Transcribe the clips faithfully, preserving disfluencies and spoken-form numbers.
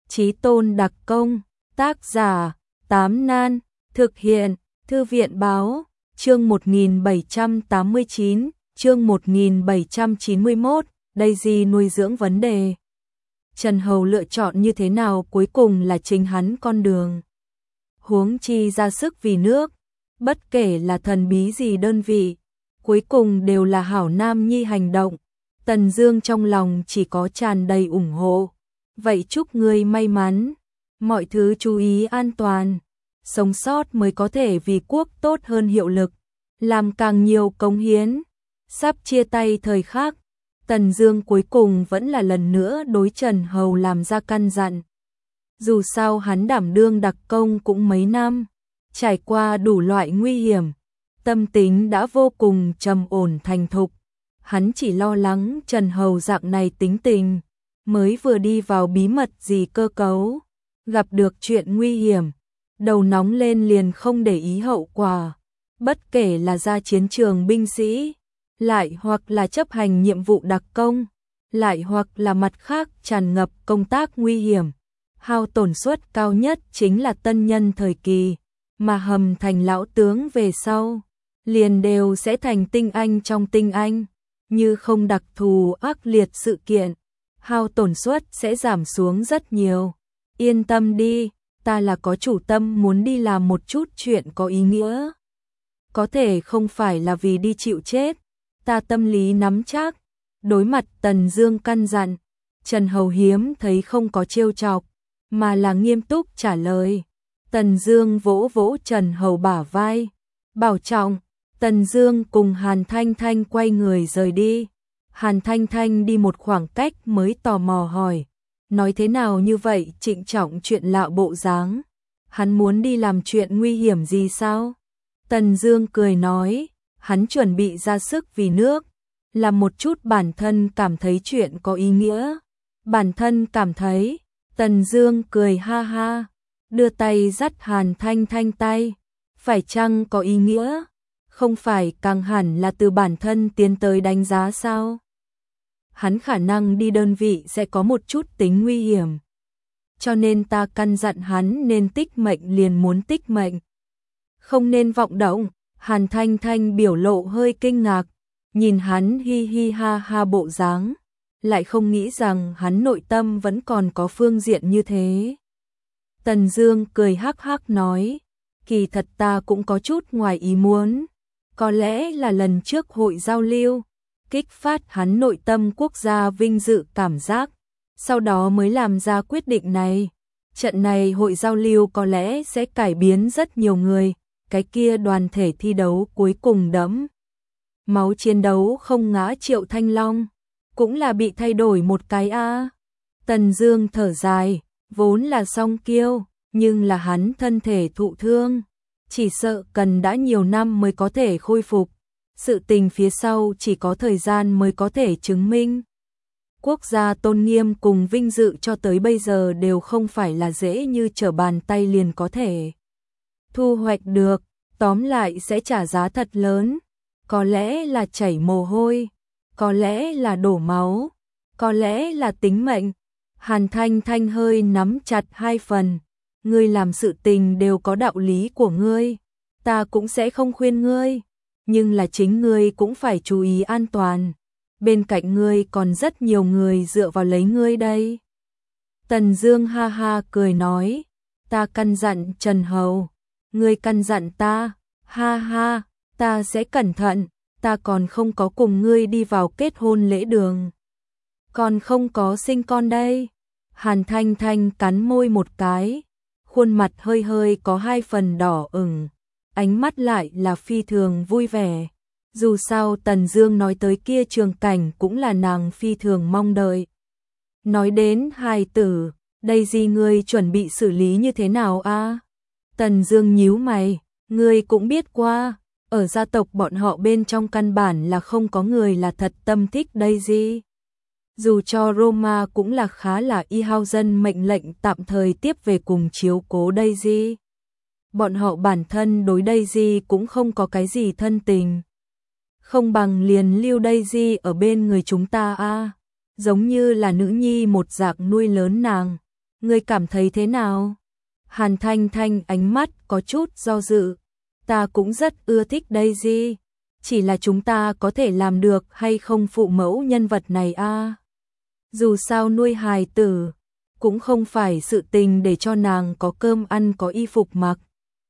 Chí tôn đặc công, tác giả, Tám Nan, thực hiện, Thư viện báo, chương một nghìn bảy trăm tám mươi chín, chương một nghìn bảy trăm chín mươi mốt, Daisy nuôi dưỡng vấn đề. Trần Hầu lựa chọn như thế nào cuối cùng là chính hắn con đường. Huống chi ra sức vì nước, bất kể là thần bí gì đơn vị, cuối cùng đều là hảo nam nhi hành động. Tần Dương trong lòng chỉ có tràn đầy ủng hộ. Vậy chúc ngươi may mắn, mọi thứ chú ý an toàn, sống sót mới có thể vì quốc tốt hơn hiệu lực, làm càng nhiều cống hiến. Sắp chia tay thời khắc, Tần Dương cuối cùng vẫn là lần nữa đối Trần Hầu làm ra căn dặn. Dù sao hắn đảm đương đặc công cũng mấy năm, trải qua đủ loại nguy hiểm, tâm tính đã vô cùng trầm ổn thành thục. Hắn chỉ lo lắng Trần Hầu dạng này tính tình, mới vừa đi vào bí mật gì cơ cấu, gặp được chuyện nguy hiểm, đầu nóng lên liền không để ý hậu quả. Bất kể là ra chiến trường binh sĩ, lại hoặc là chấp hành nhiệm vụ đặc công, lại hoặc là mặt khác tràn ngập công tác nguy hiểm, hao tổn suất cao nhất chính là tân nhân thời kỳ, mà hầm thành lão tướng về sau, liền đều sẽ thành tinh anh trong tinh anh, như không đặc thù ác liệt sự kiện, hao tổn suất sẽ giảm xuống rất nhiều. Yên tâm đi, ta là có chủ tâm muốn đi làm một chút chuyện có ý nghĩa. Có thể không phải là vì đi chịu chết, ta tâm lý nắm chắc. Đối mặt Tần Dương căn dặn, Trần Hầu hiếm thấy không có trêu chọc, mà là nghiêm túc trả lời. Tần Dương vỗ vỗ Trần Hầu bả vai, bảo trọng. Tần Dương cùng Hàn Thanh Thanh quay người rời đi. Hàn Thanh Thanh đi một khoảng cách mới tò mò hỏi, nói thế nào như vậy trịnh trọng chuyện lạ bộ dáng, hắn muốn đi làm chuyện nguy hiểm gì sao? Tần Dương cười nói, hắn chuẩn bị ra sức vì nước, làm một chút bản thân cảm thấy chuyện có ý nghĩa. Bản thân cảm thấy, Tần Dương cười ha ha, đưa tay dắt Hàn Thanh Thanh tay, phải chăng có ý nghĩa? Không phải càng hẳn là từ bản thân tiến tới đánh giá sao? Hắn khả năng đi đơn vị sẽ có một chút tính nguy hiểm, cho nên ta căn dặn hắn nên tích mệnh liền muốn tích mệnh, không nên vọng động. Hàn Thanh Thanh biểu lộ hơi kinh ngạc, nhìn hắn hi hi ha ha bộ dáng, lại không nghĩ rằng hắn nội tâm vẫn còn có phương diện như thế. Tần Dương cười hắc hắc nói, kỳ thật ta cũng có chút ngoài ý muốn, có lẽ là lần trước hội giao lưu kích phát hắn nội tâm quốc gia vinh dự cảm giác, sau đó mới làm ra quyết định này. Trận này hội giao lưu có lẽ sẽ cải biến rất nhiều người, cái kia đoàn thể thi đấu cuối cùng đẫm máu chiến đấu không ngã Triệu Thanh Long, cũng là bị thay đổi một cái a. À. Tần Dương thở dài, vốn là song kiêu, nhưng là hắn thân thể thụ thương, chỉ sợ cần đã nhiều năm mới có thể khôi phục. Sự tình phía sau chỉ có thời gian mới có thể chứng minh. Quốc gia tôn nghiêm cùng vinh dự cho tới bây giờ đều không phải là dễ như trở bàn tay liền có thể thu hoạch được, tóm lại sẽ trả giá thật lớn, có lẽ là chảy mồ hôi, có lẽ là đổ máu, có lẽ là tính mệnh. Hàn Thanh Thanh hơi nắm chặt hai phần, ngươi làm sự tình đều có đạo lý của ngươi, ta cũng sẽ không khuyên ngươi, nhưng là chính ngươi cũng phải chú ý an toàn, bên cạnh ngươi còn rất nhiều người dựa vào lấy ngươi đây. Tần Dương ha ha cười nói, ta căn dặn Trần Hầu, ngươi căn dặn ta, ha ha, ta sẽ cẩn thận, ta còn không có cùng ngươi đi vào kết hôn lễ đường, còn không có sinh con đây. Hàn Thanh Thanh cắn môi một cái, khuôn mặt hơi hơi có hai phần đỏ ửng, ánh mắt lại là phi thường vui vẻ. Dù sao Tần Dương nói tới kia trường cảnh cũng là nàng phi thường mong đợi. Nói đến hài tử, Daisy ngươi chuẩn bị xử lý như thế nào a? À? Tần Dương nhíu mày, ngươi cũng biết qua, ở gia tộc bọn họ bên trong căn bản là không có người là thật tâm thích Daisy. Dù cho Roma cũng là khá là y hao dân mệnh lệnh tạm thời tiếp về cùng chiếu cố Daisy. Bọn họ bản thân đối Daisy cũng không có cái gì thân tình. Không bằng liền lưu Daisy ở bên người chúng ta a, à, giống như là nữ nhi một dạng nuôi lớn nàng. Ngươi cảm thấy thế nào? Hàn Thanh Thanh ánh mắt có chút do dự. Ta cũng rất ưa thích Daisy, chỉ là chúng ta có thể làm được hay không phụ mẫu nhân vật này a? Dù sao nuôi hài tử cũng không phải sự tình để cho nàng có cơm ăn có y phục mặc.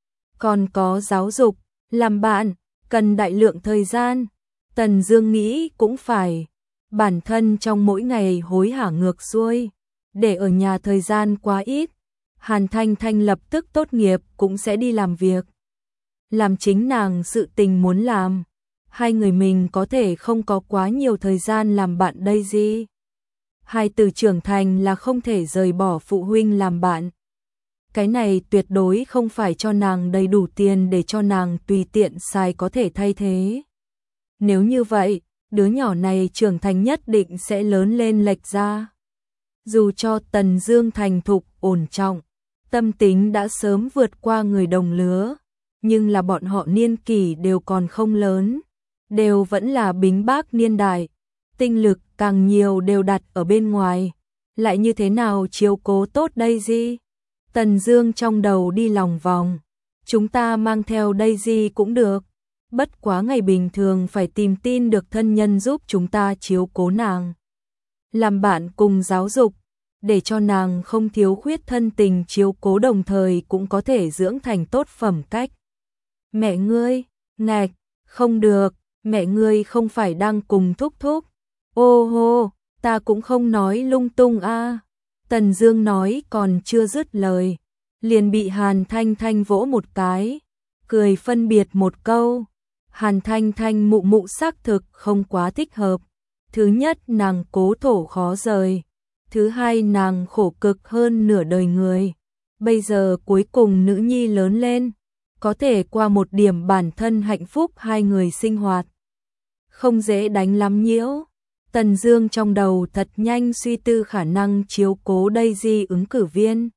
Còn có giáo dục, làm bạn, cần đại lượng thời gian. Tần Dương nghĩ cũng phải, bản thân trong mỗi ngày hối hả ngược xuôi, để ở nhà thời gian quá ít. Hàn Thanh Thanh lập tức tốt nghiệp cũng sẽ đi làm việc, làm chính nàng sự tình muốn làm. Hai người mình có thể không có quá nhiều thời gian làm bạn đây gì. Hai từ trưởng thành là không thể rời bỏ phụ huynh làm bạn. Cái này tuyệt đối không phải cho nàng đầy đủ tiền để cho nàng tùy tiện xài có thể thay thế. Nếu như vậy, đứa nhỏ này trưởng thành nhất định sẽ lớn lên lệch ra. Dù cho Tần Dương thành thục, ổn trọng, tâm tính đã sớm vượt qua người đồng lứa, nhưng là bọn họ niên kỷ đều còn không lớn, đều vẫn là bính bác niên đại, tinh lực càng nhiều đều đặt ở bên ngoài, lại như thế nào chiếu cố tốt Daisy? Tần Dương trong đầu đi lòng vòng, chúng ta mang theo Daisy cũng được, bất quá ngày bình thường phải tìm tin được thân nhân giúp chúng ta chiếu cố nàng, làm bạn cùng giáo dục, để cho nàng không thiếu khuyết thân tình chiếu cố đồng thời cũng có thể dưỡng thành tốt phẩm cách. Mẹ ngươi, ngạch, không được, mẹ ngươi không phải đang cùng thúc thúc. Ô hô, ta cũng không nói lung tung a. Tần Dương nói còn chưa dứt lời, liền bị Hàn Thanh Thanh vỗ một cái, cười phân biệt một câu. Hàn Thanh Thanh mụ mụ xác thực không quá thích hợp. Thứ nhất nàng cố thổ khó rời, thứ hai nàng khổ cực hơn nửa đời người. Bây giờ cuối cùng nữ nhi lớn lên, có thể qua một điểm bản thân hạnh phúc hai người sinh hoạt. Không dễ đánh lắm nhiễu. Tần Dương trong đầu thật nhanh suy tư khả năng chiếu cố Daisy ứng cử viên.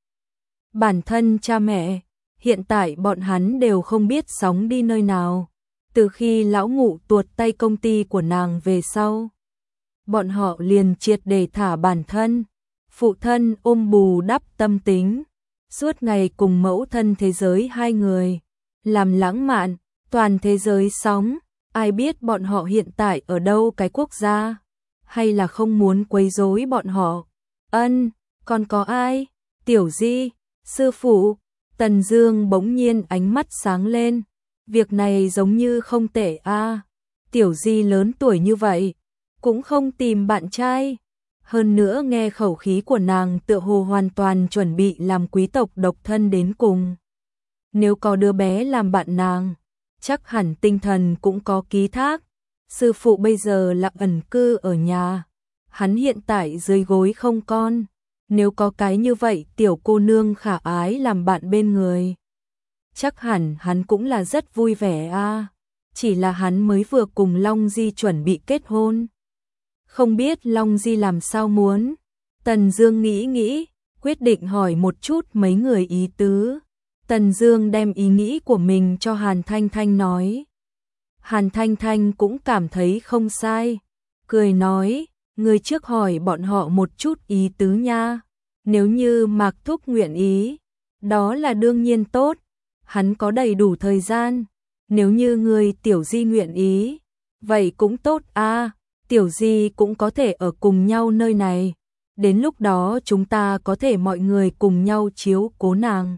Bản thân cha mẹ, hiện tại bọn hắn đều không biết sống đi nơi nào. Từ khi lão ngụ tuột tay công ty của nàng về sau, bọn họ liền triệt để thả bản thân. Phụ thân ôm bù đắp tâm tính, suốt ngày cùng mẫu thân thế giới hai người, làm lãng mạn, toàn thế giới sóng. Ai biết bọn họ hiện tại ở đâu cái quốc gia, hay là không muốn quấy rối bọn họ. Ân, còn có ai? Tiểu Di, sư phụ. Tần Dương bỗng nhiên ánh mắt sáng lên. Việc này giống như không tệ a. Tiểu Di lớn tuổi như vậy, cũng không tìm bạn trai. Hơn nữa nghe khẩu khí của nàng tựa hồ hoàn toàn chuẩn bị làm quý tộc độc thân đến cùng. Nếu có đứa bé làm bạn nàng, chắc hẳn tinh thần cũng có ký thác. Sư phụ bây giờ là ẩn cư ở nhà, hắn hiện tại dưới gối không con. Nếu có cái như vậy tiểu cô nương khả ái làm bạn bên người, chắc hẳn hắn cũng là rất vui vẻ a. À. Chỉ là hắn mới vừa cùng Long Di chuẩn bị kết hôn, không biết Long Di làm sao muốn. Tần Dương nghĩ nghĩ, quyết định hỏi một chút mấy người ý tứ. Tần Dương đem ý nghĩ của mình cho Hàn Thanh Thanh nói. Hàn Thanh Thanh cũng cảm thấy không sai, cười nói, người trước hỏi bọn họ một chút ý tứ nha. Nếu như Mạc Thúc nguyện ý, đó là đương nhiên tốt, hắn có đầy đủ thời gian. Nếu như người Tiểu Di nguyện ý, vậy cũng tốt a. À, Tiểu Di cũng có thể ở cùng nhau nơi này, đến lúc đó chúng ta có thể mọi người cùng nhau chiếu cố nàng.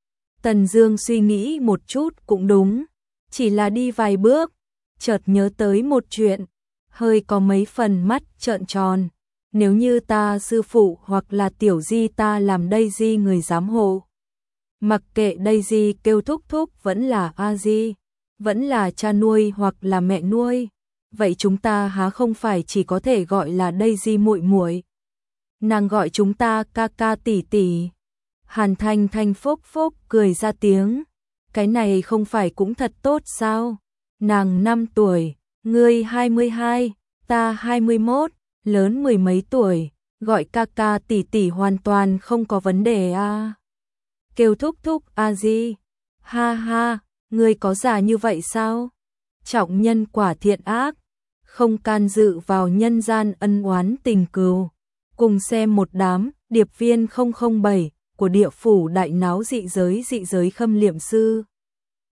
Tần Dương suy nghĩ một chút cũng đúng, chỉ là đi vài bước, chợt nhớ tới một chuyện, hơi có mấy phần mắt trợn tròn. Nếu như ta sư phụ hoặc là Tiểu Di ta làm Daisy người giám hộ, mặc kệ Daisy kêu thúc thúc vẫn là a di, vẫn là cha nuôi hoặc là mẹ nuôi, vậy chúng ta há không phải chỉ có thể gọi là Daisy muội muội? Nàng gọi chúng ta ca ca tỷ tỷ. Hàn Thanh Thanh phốc phốc cười ra tiếng, cái này không phải cũng thật tốt sao? Nàng năm tuổi, ngươi hai mươi hai, ta hai mươi mốt, lớn mười mấy tuổi, gọi ca ca tỷ tỷ hoàn toàn không có vấn đề a. À. Kêu thúc thúc a di, ha ha, ngươi có già như vậy sao? Trọng nhân quả thiện ác, không can dự vào nhân gian ân oán tình cừu, cùng xem một đám điệp viên không không bảy của địa phủ đại náo dị giới dị giới khâm liệm sư.